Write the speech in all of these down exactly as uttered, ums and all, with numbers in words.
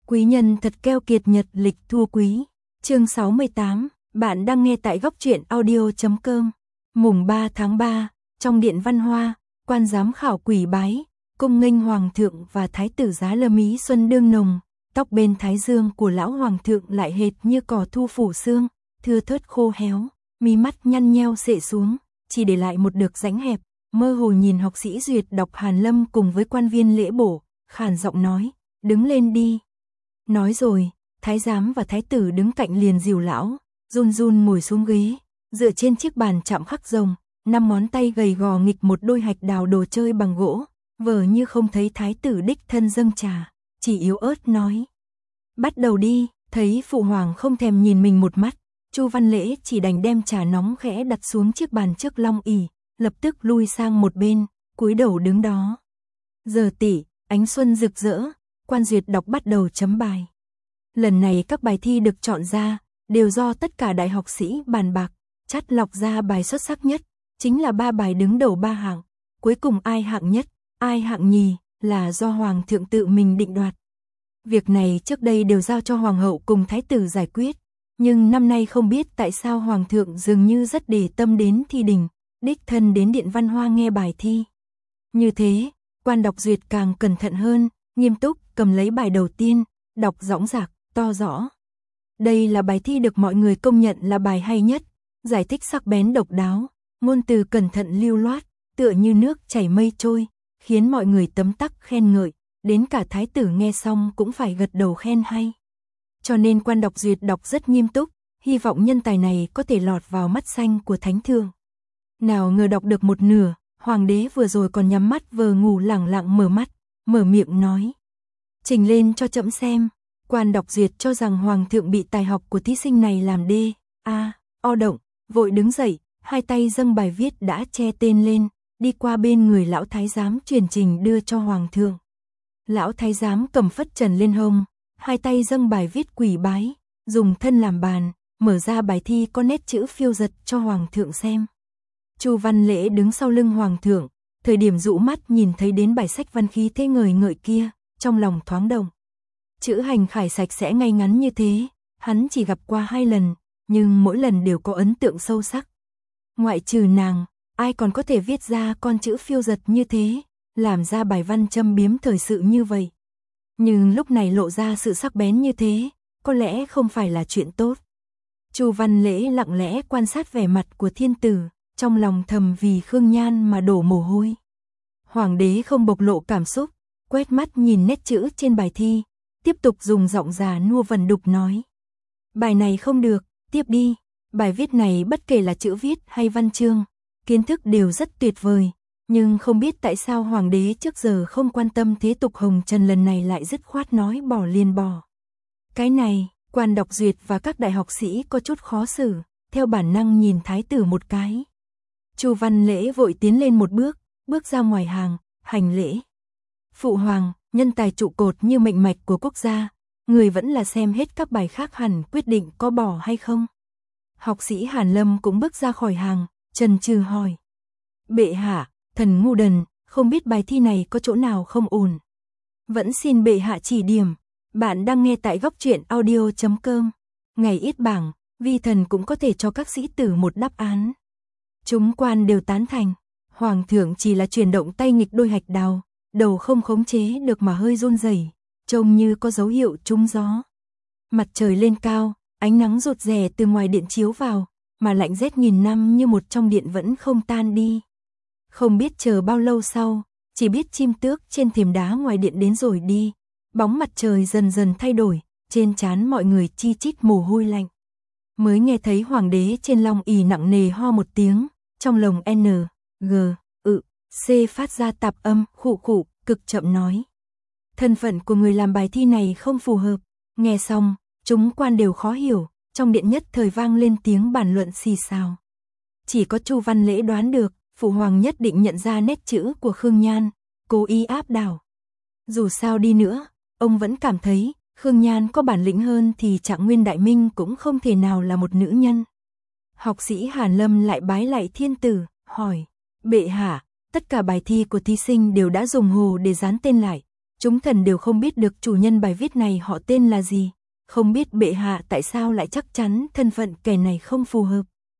Quý nhân thật keo kiệt, nhật lịch thua quý. Chương sáu mươi tám, bạn đang nghe tại góc truyện audio chấm com. Mùng ba tháng ba, trong điện văn hoa, quan giám khảo quỳ bái, cung nghênh hoàng thượng và thái tử giá lâm ý xuân đương nồng, tóc bên thái dương của lão hoàng thượng lại hệt như cỏ thu phủ sương, thưa thớt khô héo, mí mắt nhăn nheo xệ xuống, chỉ để lại một được rãnh hẹp, mơ hồ nhìn học sĩ duyệt đọc Hàn Lâm cùng với quan viên lễ bổ, khàn giọng nói, đứng lên đi. Nói rồi, thái giám và thái tử đứng cạnh liền dìu lão, run run ngồi xuống ghế, dựa trên chiếc bàn chạm khắc rồng, năm ngón tay gầy gò nghịch một đôi hạch đào đồ chơi bằng gỗ, vờ như không thấy thái tử đích thân dâng trà, chỉ yếu ớt nói. Bắt đầu đi, thấy phụ hoàng không thèm nhìn mình một mắt, Chu Văn Lễ chỉ đành đem trà nóng khẽ đặt xuống chiếc bàn trước long ỷ, lập tức lui sang một bên, cúi đầu đứng đó. Giờ tỉ, ánh xuân rực rỡ, quan duyệt đọc bắt đầu chấm bài. Lần này các bài thi được chọn ra, đều do tất cả đại học sĩ bàn bạc, chắt lọc ra bài xuất sắc nhất, chính là ba bài đứng đầu ba hạng, cuối cùng ai hạng nhất, ai hạng nhì, là do hoàng thượng tự mình định đoạt. Việc này trước đây đều giao cho hoàng hậu cùng thái tử giải quyết, nhưng năm nay không biết tại sao hoàng thượng dường như rất để tâm đến thi đình, đích thân đến điện văn hoa nghe bài thi. Như thế, quan đọc duyệt càng cẩn thận hơn, nghiêm túc cầm lấy bài đầu tiên, đọc dõng dạc, to rõ. Đây là bài thi được mọi người công nhận là bài hay nhất, giải thích sắc bén độc đáo, ngôn từ cẩn thận lưu loát, tựa như nước chảy mây trôi, khiến mọi người tấm tắc khen ngợi, đến cả thái tử nghe xong cũng phải gật đầu khen hay. Cho nên quan đọc duyệt đọc rất nghiêm túc, hy vọng nhân tài này có thể lọt vào mắt xanh của thánh thượng. Nào ngờ đọc được một nửa, hoàng đế vừa rồi còn nhắm mắt vờ ngủ lẳng lặng mở mắt, mở miệng nói. Trình lên cho trẫm xem. Quan đọc duyệt cho rằng hoàng thượng bị tài học của thí sinh này làm đê, a, o động, vội đứng dậy, hai tay dâng bài viết đã che tên lên, đi qua bên người lão thái giám truyền trình đưa cho hoàng thượng. Lão thái giám cầm phất trần lên hông, hai tay dâng bài viết quỳ bái, dùng thân làm bàn, mở ra bài thi có nét chữ phiêu giật cho hoàng thượng xem. Chu Văn Lễ đứng sau lưng hoàng thượng, thời điểm dụ mắt nhìn thấy đến bài sách văn khí thế ngời ngợi kia, trong lòng thoáng động. Chữ hành khải sạch sẽ ngay ngắn như thế, hắn chỉ gặp qua hai lần, nhưng mỗi lần đều có ấn tượng sâu sắc. Ngoại trừ nàng, ai còn có thể viết ra con chữ phiêu giật như thế, làm ra bài văn châm biếm thời sự như vậy. Nhưng lúc này lộ ra sự sắc bén như thế, có lẽ không phải là chuyện tốt. Chu Văn Lễ lặng lẽ quan sát vẻ mặt của thiên tử, trong lòng thầm vì Khương Nhan mà đổ mồ hôi. Hoàng đế không bộc lộ cảm xúc, quét mắt nhìn nét chữ trên bài thi, tiếp tục dùng giọng già nua vần đục nói. Bài này không được, tiếp đi. Bài viết này bất kể là chữ viết hay văn chương, kiến thức đều rất tuyệt vời, nhưng không biết tại sao hoàng đế trước giờ không quan tâm thế tục hồng trần lần này lại dứt khoát nói bỏ liền bỏ. Cái này, quan đọc duyệt và các đại học sĩ có chút khó xử, theo bản năng nhìn thái tử một cái. Chu Văn Lễ vội tiến lên một bước, bước ra ngoài hàng, hành lễ. Phụ hoàng, nhân tài trụ cột như mệnh mạch của quốc gia, người vẫn là xem hết các bài khác hẳn quyết định có bỏ hay không. Học sĩ Hàn Lâm cũng bước ra khỏi hàng, chần chừ hỏi. Bệ hạ, thần ngu đần, không biết bài thi này có chỗ nào không ổn. Vẫn xin bệ hạ chỉ điểm. Bạn đang nghe tại góc truyện audio chấm com. Ngày ít bảng, vi thần cũng có thể cho các sĩ tử một đáp án. Chúng quan đều tán thành. Hoàng thượng chỉ là chuyển động tay nghịch đôi hạch đào, đầu không khống chế được mà hơi run rẩy, trông như có dấu hiệu trúng gió. Mặt trời lên cao, ánh nắng rụt rè từ ngoài điện chiếu vào, mà lạnh rét nghìn năm như một trong điện vẫn không tan đi. Không biết chờ bao lâu sau, chỉ biết chim tước trên thềm đá ngoài điện đến rồi đi, bóng mặt trời dần dần thay đổi, trên trán mọi người chi chít mồ hôi lạnh. Mới nghe thấy hoàng đế trên long ỷ nặng nề ho một tiếng, trong lồng N, G, ự, C phát ra tạp âm, khụ khụ, cực chậm nói. Thân phận của người làm bài thi này không phù hợp. Nghe xong, chúng quan đều khó hiểu, trong điện nhất thời vang lên tiếng bàn luận xì xào. Chỉ có Chu Văn Lễ đoán được, phụ hoàng nhất định nhận ra nét chữ của Khương Nhan, cố ý áp đảo. Dù sao đi nữa, ông vẫn cảm thấy, Khương Nhan có bản lĩnh hơn thì Trạng Nguyên Đại Minh cũng không thể nào là một nữ nhân. Học sĩ Hàn Lâm lại bái lại thiên tử, hỏi, bệ hạ, tất cả bài thi của thí sinh đều đã dùng hồ để dán tên lại, Chúng thần đều không biết được chủ nhân bài viết này họ tên là gì, không biết bệ hạ tại sao lại chắc chắn thân phận kẻ này không phù hợp.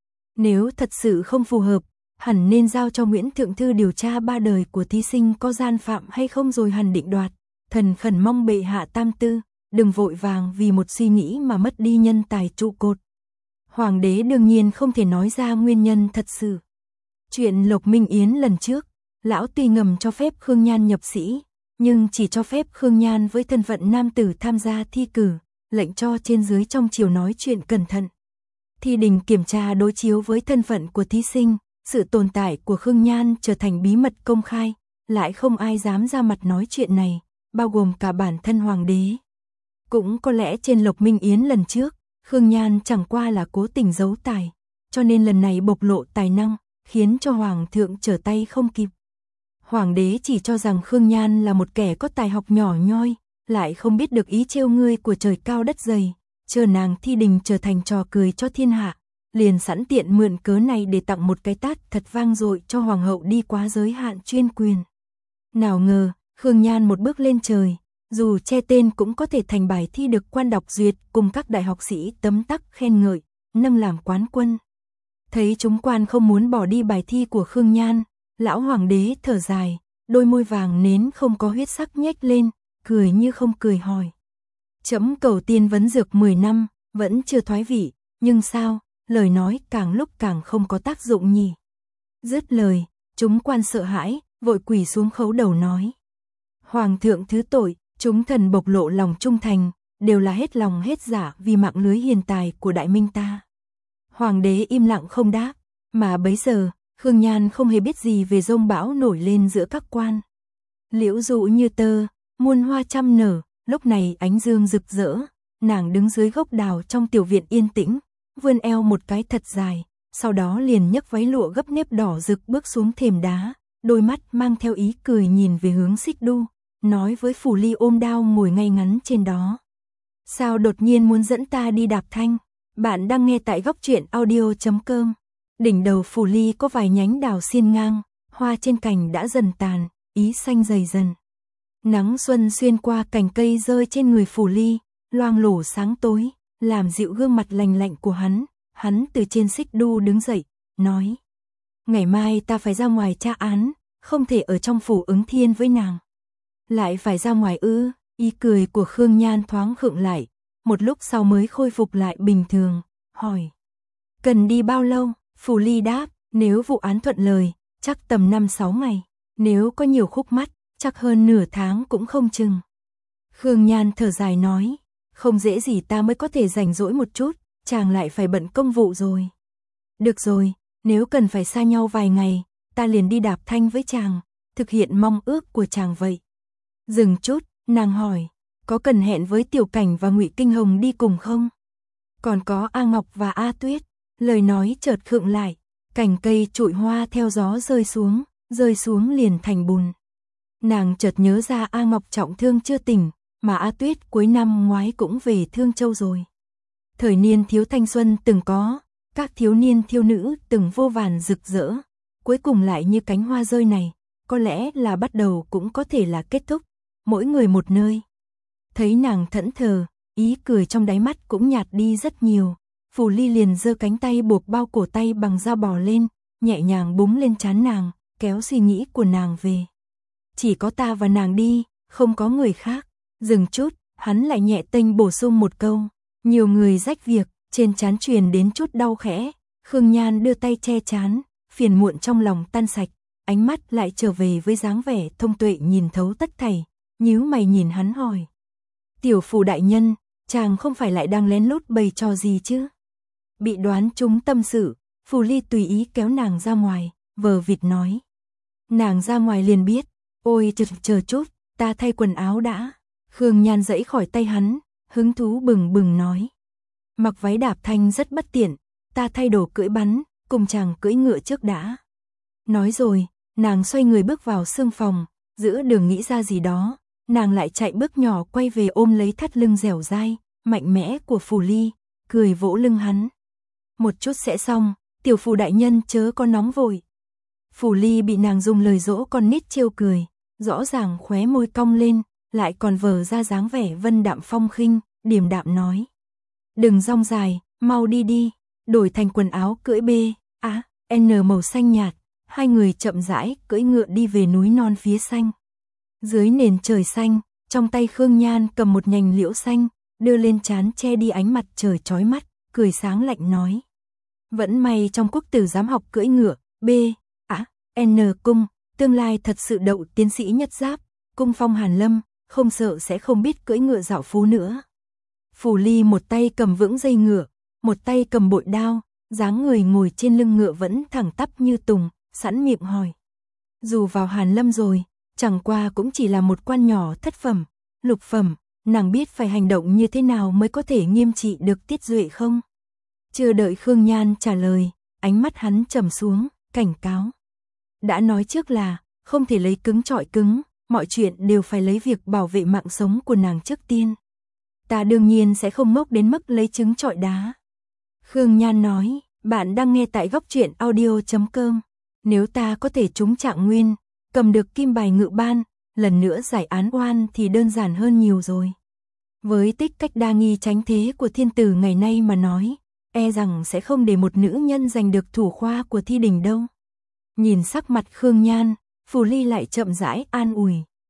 Nếu thật sự không phù hợp, hẳn nên giao cho Nguyễn Thượng Thư điều tra ba đời của thí sinh có gian phạm hay không rồi hẳn định đoạt. Thần khẩn mong bệ hạ tam tư, đừng vội vàng vì một suy nghĩ mà mất đi nhân tài trụ cột. Hoàng đế đương nhiên không thể nói ra nguyên nhân thật sự. Chuyện Lộc Minh Yến lần trước, lão tuy ngầm cho phép Khương Nhan nhập sĩ, nhưng chỉ cho phép Khương Nhan với thân phận nam tử tham gia thi cử, lệnh cho trên dưới trong triều nói chuyện cẩn thận. Thi đình kiểm tra đối chiếu với thân phận của thí sinh, sự tồn tại của Khương Nhan trở thành bí mật công khai, lại không ai dám ra mặt nói chuyện này, bao gồm cả bản thân hoàng đế. Cũng có lẽ trên Lộc Minh Yến lần trước, Khương Nhan chẳng qua là cố tình giấu tài, cho nên lần này bộc lộ tài năng, khiến cho hoàng thượng trở tay không kịp. Hoàng đế chỉ cho rằng Khương Nhan là một kẻ có tài học nhỏ nhoi, lại không biết được ý trêu ngươi của trời cao đất dày, chờ nàng thi đình trở thành trò cười cho thiên hạ, liền sẵn tiện mượn cớ này để tặng một cái tát thật vang dội cho hoàng hậu đi quá giới hạn chuyên quyền. Nào ngờ, Khương Nhan một bước lên trời, dù che tên cũng có thể thành bài thi được quan đọc duyệt cùng các đại học sĩ tấm tắc khen ngợi, nâng làm quán quân. Thấy chúng quan không muốn bỏ đi bài thi của Khương Nhan, lão hoàng đế thở dài, đôi môi vàng nến không có huyết sắc nhếch lên, cười như không cười hỏi. Chấm cầu tiên vấn dược mười năm, vẫn chưa thoái vị, nhưng sao, lời nói càng lúc càng không có tác dụng nhỉ. Dứt lời, chúng quan sợ hãi, vội quỳ xuống khấu đầu nói. Hoàng thượng thứ tội, chúng thần bộc lộ lòng trung thành, đều là hết lòng hết dạ vì mạng lưới hiền tài của đại minh ta. Hoàng đế im lặng không đáp, mà bấy giờ, Khương Nhan không hề biết gì về dông bão nổi lên giữa các quan. Liễu dụ như tơ, muôn hoa trăm nở, lúc này ánh dương rực rỡ, nàng đứng dưới gốc đào trong tiểu viện yên tĩnh, vươn eo một cái thật dài, sau đó liền nhấc váy lụa gấp nếp đỏ rực bước xuống thềm đá, đôi mắt mang theo ý cười nhìn về hướng Xích Đu, nói với Phủ Ly ôm đao ngồi ngay ngắn trên đó. Sao đột nhiên muốn dẫn ta đi đạp thanh? Bạn đang nghe tại góc truyện audio chấm com. Đỉnh đầu Phủ Ly có vài nhánh đào xiên ngang, hoa trên cành đã dần tàn, ý xanh dày dần. Nắng xuân xuyên qua cành cây rơi trên người Phủ Ly, loang lổ sáng tối, làm dịu gương mặt lành lạnh của hắn. Hắn từ trên xích đu đứng dậy, nói. Ngày mai ta phải ra ngoài tra án, không thể ở trong phủ ứng thiên với nàng. Lại phải ra ngoài ư? Ý cười của Khương Nhan thoáng khựng lại, một lúc sau mới khôi phục lại bình thường, hỏi. Cần đi bao lâu? Phủ Ly đáp, nếu vụ án thuận lời, chắc tầm năm sáu ngày, nếu có nhiều khúc mắc, chắc hơn nửa tháng cũng không chừng. Khương Nhan thở dài nói, không dễ gì ta mới có thể rảnh rỗi một chút, chàng lại phải bận công vụ rồi. Được rồi, nếu cần phải xa nhau vài ngày, ta liền đi đạp thanh với chàng, thực hiện mong ước của chàng vậy. Dừng chút, nàng hỏi, có cần hẹn với Tiểu Cảnh và Ngụy Kinh Hồng đi cùng không? Còn có A Ngọc và A Tuyết. Lời nói chợt khựng lại, cành cây trụi hoa theo gió rơi xuống, rơi xuống liền thành bùn. Nàng chợt nhớ ra A Ngọc trọng thương chưa tỉnh, mà A Tuyết cuối năm ngoái cũng về Thương Châu rồi. Thời niên thiếu thanh xuân từng có, các thiếu niên thiếu nữ từng vô vàn rực rỡ, cuối cùng lại như cánh hoa rơi này, có lẽ là bắt đầu cũng có thể là kết thúc, mỗi người một nơi. Thấy nàng thẫn thờ, ý cười trong đáy mắt cũng nhạt đi rất nhiều. Phủ Ly liền giơ cánh tay buộc bao cổ tay bằng da bò lên, nhẹ nhàng búng lên trán nàng, kéo suy nghĩ của nàng về. Chỉ có ta và nàng đi, không có người khác. Dừng chút, hắn lại nhẹ tênh bổ sung một câu. Nhiều người rách việc, trên trán truyền đến chút đau khẽ. Khương Nhan đưa tay che trán, phiền muộn trong lòng tan sạch, ánh mắt lại trở về với dáng vẻ thông tuệ nhìn thấu tất thảy, nhíu mày nhìn hắn hỏi. Tiểu Phủ đại nhân, chàng không phải lại đang lén lút bày trò gì chứ? Bị đoán trúng tâm sự, Phủ Ly tùy ý kéo nàng ra ngoài, vờ vịt nói. Nàng ra ngoài liền biết, ôi chờ, chờ chút, ta thay quần áo đã. Khương Nhan dãy khỏi tay hắn, hứng thú bừng bừng nói. Mặc váy đạp thanh rất bất tiện, ta thay đồ cưỡi bắn, cùng chàng cưỡi ngựa trước đã. Nói rồi, nàng xoay người bước vào sương phòng, giữa đường nghĩ ra gì đó, nàng lại chạy bước nhỏ quay về ôm lấy thắt lưng dẻo dai, mạnh mẽ của Phủ Ly, cười vỗ lưng hắn. Một chút sẽ xong, Tiểu Phủ đại nhân chớ có nóng vội. Phủ Ly bị nàng dùng lời dỗ con nít trêu cười, rõ ràng khóe môi cong lên, lại còn vờ ra dáng vẻ vân đạm phong khinh, điềm đạm nói. Đừng rong dài, mau đi đi, đổi thành quần áo cưỡi B, A, N màu xanh nhạt, hai người chậm rãi cưỡi ngựa đi về núi non phía xanh. Dưới nền trời xanh, trong tay Khương Nhan cầm một nhành liễu xanh, đưa lên trán che đi ánh mặt trời chói mắt, cười sáng lạnh nói. Vẫn may trong quốc tử dám học cưỡi ngựa, B, A, N cung, tương lai thật sự đậu tiến sĩ nhất giáp, cung phong hàn lâm, không sợ sẽ không biết cưỡi ngựa dạo phố nữa. Phủ Ly một tay cầm vững dây ngựa, một tay cầm bội đao, dáng người ngồi trên lưng ngựa vẫn thẳng tắp như tùng, sẵn miệng hỏi. Dù vào hàn lâm rồi, chẳng qua cũng chỉ là một quan nhỏ thất phẩm, lục phẩm, nàng biết phải hành động như thế nào mới có thể nghiêm trị được Tiết Duệ không? Chưa đợi Khương Nhan trả lời, ánh mắt hắn trầm xuống, cảnh cáo. Đã nói trước là, không thể lấy cứng trọi cứng, mọi chuyện đều phải lấy việc bảo vệ mạng sống của nàng trước tiên. Ta đương nhiên sẽ không ngốc đến mức lấy trứng trọi đá. Khương Nhan nói, bạn đang nghe tại góc truyện audio chấm com. Nếu ta có thể trúng trạng nguyên, cầm được kim bài ngự ban, lần nữa giải án oan thì đơn giản hơn nhiều rồi. Với tích cách đa nghi tránh thế của thiên tử ngày nay mà nói, e rằng sẽ không để một nữ nhân giành được thủ khoa của thi đình đâu. Nhìn sắc mặt Khương Nhan, Phủ Ly lại chậm rãi an ủi.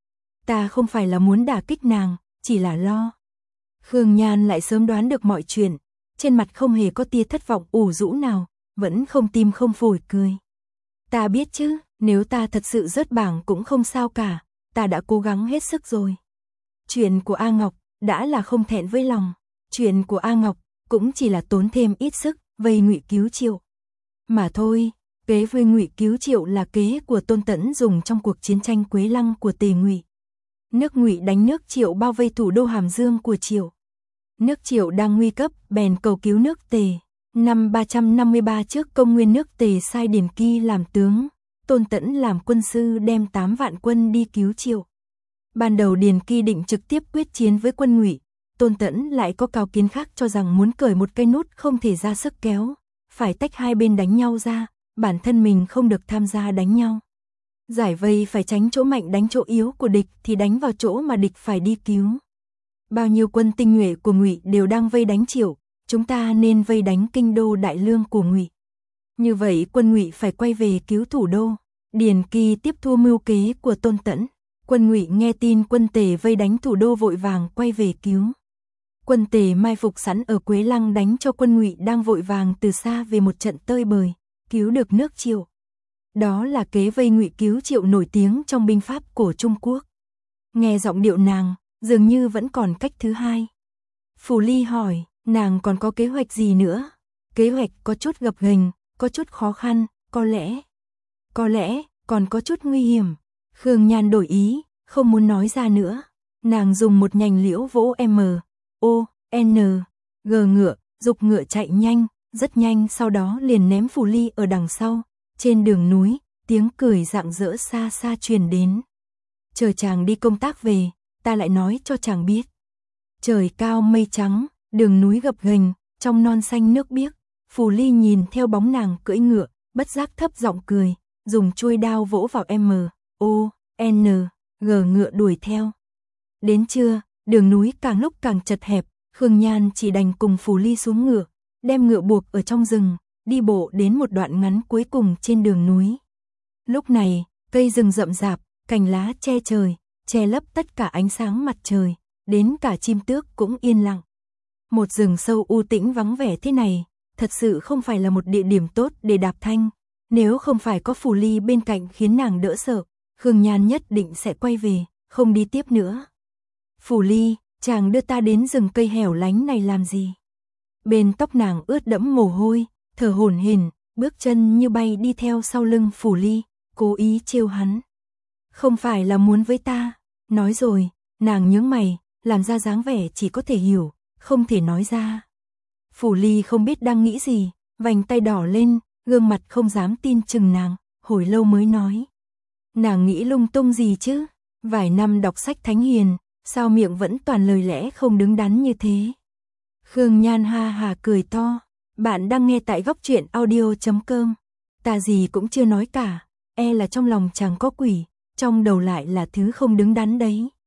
Ta không phải là muốn đả kích nàng, chỉ là lo. Khương Nhan lại sớm đoán được mọi chuyện, trên mặt không hề có tia thất vọng ủ rũ nào, vẫn không tim không phổi cười. Ta biết chứ, nếu ta thật sự rớt bảng cũng không sao cả, ta đã cố gắng hết sức rồi. Chuyện của A Ngọc đã là không thẹn với lòng, chuyện của A Ngọc cũng chỉ là tốn thêm ít sức, vây Ngụy cứu Triệu. Mà thôi, kế vây Ngụy cứu Triệu là kế của Tôn Tẫn dùng trong cuộc chiến tranh Quế Lăng của Tề Ngụy. Nước Ngụy đánh nước Triệu bao vây thủ đô Hàm Dương của Triệu. Nước Triệu đang nguy cấp, bèn cầu cứu nước Tề. Năm ba trăm năm mươi ba trước công nguyên nước Tề sai Điền Kỳ làm tướng, Tôn Tẫn làm quân sư đem tám vạn quân đi cứu Triệu. Ban đầu Điền Kỳ định trực tiếp quyết chiến với quân Ngụy, Tôn Tẫn lại có cao kiến khác cho rằng muốn cởi một cây nút không thể ra sức kéo, phải tách hai bên đánh nhau ra, bản thân mình không được tham gia đánh nhau. Giải vây phải tránh chỗ mạnh đánh chỗ yếu của địch thì đánh vào chỗ mà địch phải đi cứu. Bao nhiêu quân tinh nhuệ của Ngụy đều đang vây đánh Triệu, chúng ta nên vây đánh kinh đô Đại Lương của Ngụy. Như vậy quân Ngụy phải quay về cứu thủ đô. Điền Kỳ tiếp thu mưu kế của Tôn Tẫn. Quân Ngụy nghe tin quân Tề vây đánh thủ đô vội vàng quay về cứu. Quân Tề mai phục sẵn ở Quế Lăng đánh cho quân Ngụy đang vội vàng từ xa về một trận tơi bời, cứu được nước Triệu. Đó là kế vây Ngụy cứu Triệu nổi tiếng trong binh pháp cổ Trung Quốc. Nghe giọng điệu nàng, dường như vẫn còn cách thứ hai. Phủ Ly hỏi, nàng còn có kế hoạch gì nữa? Kế hoạch có chút gập ghềnh, có chút khó khăn, có lẽ, có lẽ còn có chút nguy hiểm. Khương Nhan đổi ý, không muốn nói ra nữa. Nàng dùng một nhành liễu vỗ M, O, N, G ngựa, dục ngựa chạy nhanh, rất nhanh, sau đó liền ném Phủ Ly ở đằng sau. Trên đường núi, tiếng cười rạng rỡ xa xa truyền đến. Chờ chàng đi công tác về, ta lại nói cho chàng biết. Trời cao mây trắng, đường núi gập ghềnh, trong non xanh nước biếc. Phủ Ly nhìn theo bóng nàng cưỡi ngựa, bất giác thấp giọng cười, dùng chuôi đao vỗ vào M, O, N, G ngựa đuổi theo. Đến trưa, đường núi càng lúc càng chật hẹp, Khương Nhan chỉ đành cùng Phủ Ly xuống ngựa, đem ngựa buộc ở trong rừng, đi bộ đến một đoạn ngắn cuối cùng trên đường núi. Lúc này, cây rừng rậm rạp, cành lá che trời, che lấp tất cả ánh sáng mặt trời, đến cả chim tước cũng yên lặng. Một rừng sâu u tĩnh vắng vẻ thế này, thật sự không phải là một địa điểm tốt để đạp thanh. Nếu không phải có Phủ Ly bên cạnh khiến nàng đỡ sợ, Khương Nhan nhất định sẽ quay về, không đi tiếp nữa. Phủ Ly, chàng đưa ta đến rừng cây hẻo lánh này làm gì? Bên tóc nàng ướt đẫm mồ hôi, thở hổn hển, bước chân như bay đi theo sau lưng Phủ Ly, cố ý trêu hắn. Không phải là muốn với ta, nói rồi, nàng nhướng mày, làm ra dáng vẻ chỉ có thể hiểu, không thể nói ra. Phủ Ly không biết đang nghĩ gì, vành tay đỏ lên, gương mặt không dám tin chừng nàng, hồi lâu mới nói. Nàng nghĩ lung tung gì chứ, vài năm đọc sách thánh hiền, sao miệng vẫn toàn lời lẽ không đứng đắn như thế. Khương Nhan ha hà cười to, bạn đang nghe tại góc truyện audio chấm com. Ta gì cũng chưa nói cả, e là trong lòng chàng có quỷ, trong đầu lại là thứ không đứng đắn đấy.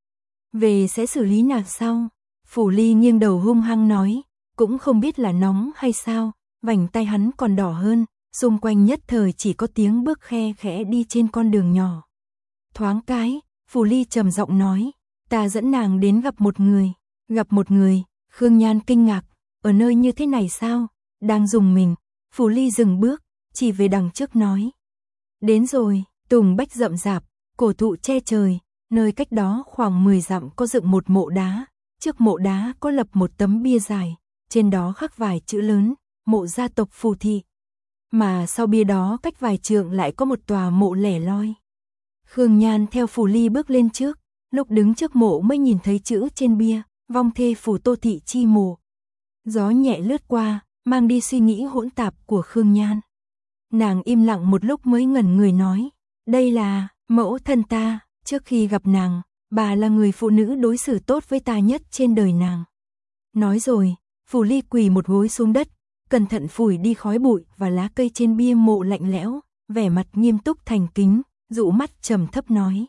về sẽ xử lý nàng sau. Phủ Ly nghiêng đầu hung hăng nói, cũng không biết là nóng hay sao, vành tay hắn còn đỏ hơn, xung quanh nhất thời chỉ có tiếng bước khe khẽ đi trên con đường nhỏ. Thoáng cái, Phủ Ly trầm giọng nói, ta dẫn nàng đến gặp một người. Gặp một người? Khương Nhan kinh ngạc, ở nơi như thế này sao? Đang dùng mình. Phủ Ly dừng bước, chỉ về đằng trước nói. Đến rồi, tùng bách rậm rạp, cổ thụ che trời, nơi cách đó khoảng mười dặm có dựng một mộ đá. Trước mộ đá có lập một tấm bia dài, trên đó khắc vài chữ lớn, mộ gia tộc Phù Thị. Mà sau bia đó cách vài trượng lại có một tòa mộ lẻ loi. Khương Nhan theo Phủ Ly bước lên trước, lúc đứng trước mộ mới nhìn thấy chữ trên bia, vong thê Phù Tô Thị chi mộ. Gió nhẹ lướt qua, mang đi suy nghĩ hỗn tạp của Khương Nhan. Nàng im lặng một lúc mới ngẩn người nói, đây là mẫu thân ta, trước khi gặp nàng, bà là người phụ nữ đối xử tốt với ta nhất trên đời nàng. Nói rồi, Phủ Ly quỳ một gối xuống đất, cẩn thận phủi đi khói bụi và lá cây trên bia mộ lạnh lẽo, vẻ mặt nghiêm túc thành kính, dụ mắt trầm thấp nói.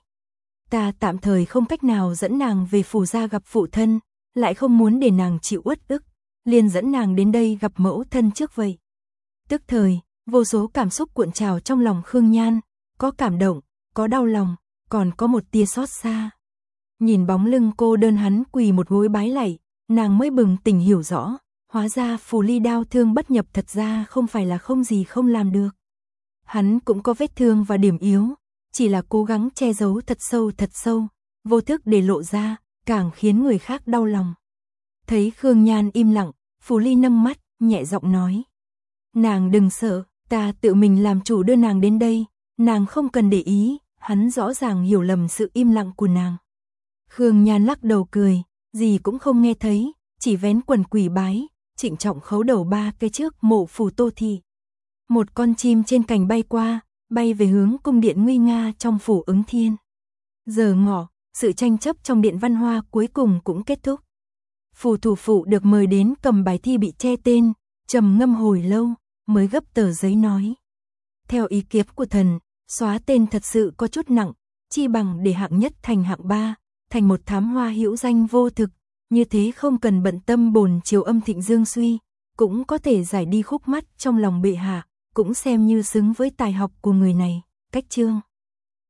Ta tạm thời không cách nào dẫn nàng về Phủ gia gặp phụ thân, lại không muốn để nàng chịu uất ức, liền dẫn nàng đến đây gặp mẫu thân trước vậy. Tức thời, vô số cảm xúc cuộn trào trong lòng Khương Nhan, có cảm động, có đau lòng, còn có một tia xót xa. Nhìn bóng lưng cô đơn hắn quỳ một gối bái lạy, nàng mới bừng tỉnh hiểu rõ, hóa ra Phủ Ly đau thương bất nhập thật ra không phải là không gì không làm được. Hắn cũng có vết thương và điểm yếu, chỉ là cố gắng che giấu thật sâu thật sâu, vô thức để lộ ra, càng khiến người khác đau lòng. Thấy Khương Nhan im lặng, Phủ Ly nâng mắt, nhẹ giọng nói. Nàng đừng sợ, ta tự mình làm chủ đưa nàng đến đây, nàng không cần để ý, hắn rõ ràng hiểu lầm sự im lặng của nàng. Khương Nhan lắc đầu cười, gì cũng không nghe thấy, chỉ vén quần quỳ bái, trịnh trọng khấu đầu ba cái trước mộ Phù Tô Thị. Một con chim trên cành bay qua, bay về hướng cung điện nguy nga trong phủ Ứng Thiên. Giờ ngọ, sự tranh chấp trong điện văn hoa cuối cùng cũng kết thúc. Phủ thủ phụ được mời đến cầm bài thi bị che tên, trầm ngâm hồi lâu, mới gấp tờ giấy nói. Theo ý kiến của thần, xóa tên thật sự có chút nặng, chi bằng để hạng nhất thành hạng ba, thành một thám hoa hữu danh vô thực, như thế không cần bận tâm bồn chiều âm thịnh dương suy, cũng có thể giải đi khúc mắc trong lòng bệ hạ, cũng xem như xứng với tài học của người này. Cách chương